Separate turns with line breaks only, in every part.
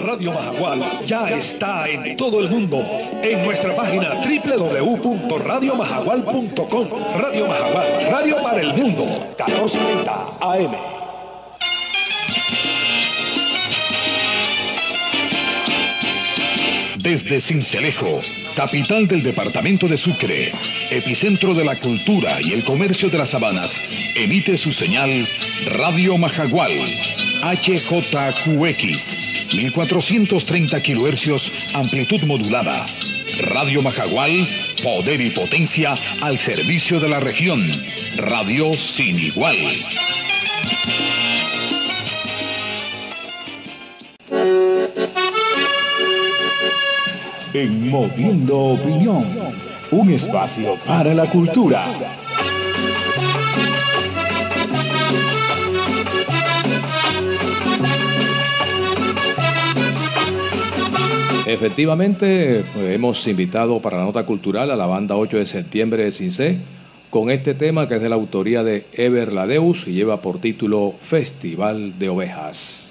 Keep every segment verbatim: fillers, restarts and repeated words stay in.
Radio Majagual ya está en todo el mundo. En nuestra página doble u doble u doble u punto radio majagual punto com. Radio Majagual, radio para el mundo. catorce treinta A M. Desde Sincelejo, capital del departamento de Sucre, epicentro de la cultura y el comercio de las sabanas, emite su señal Radio Majagual, H J Q X, mil cuatrocientos treinta kilohercios, amplitud modulada. Radio Majagual, poder y potencia al servicio de la región. Radio sin igual.
En Moviendo Opinión, un espacio para la cultura.
Efectivamente, pues, hemos invitado para la nota cultural a la banda ocho de septiembre de Cincé con este tema que es de la autoría de Eber Ladeus y lleva por título Festival de Ovejas.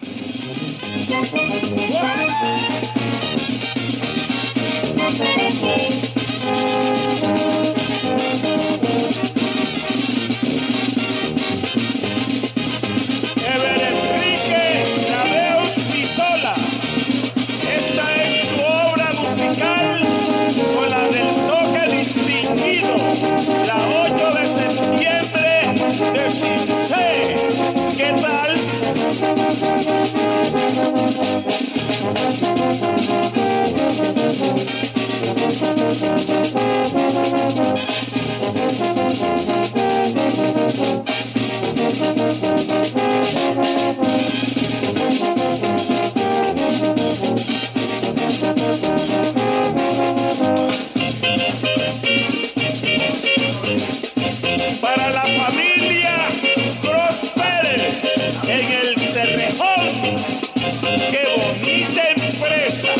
¿Qué tal? Para la familia en el Cerrejón, qué bonita empresa.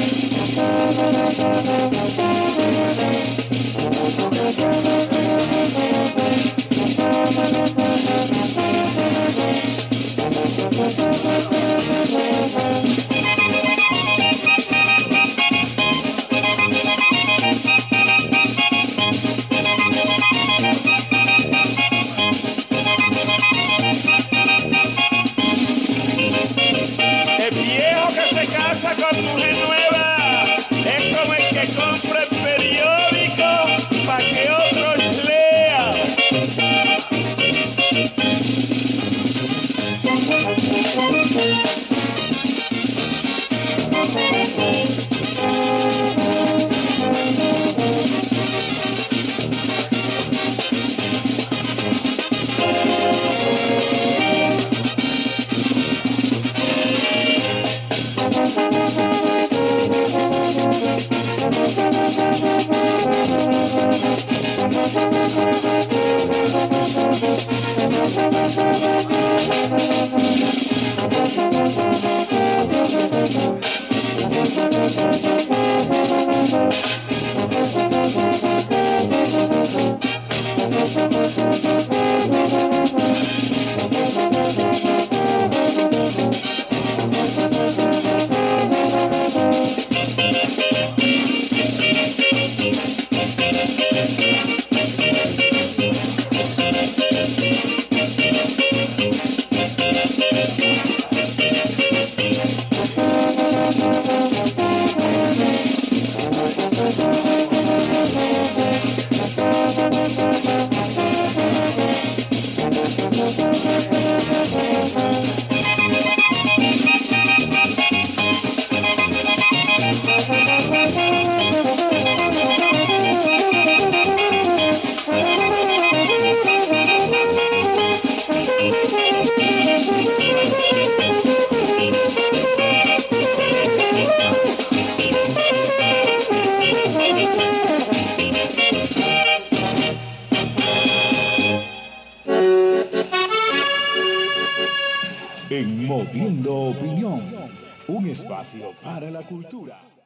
Con mujer nueva es como el que compra el periódico para que otros lean.
En Moviendo Opinión, un espacio para la cultura.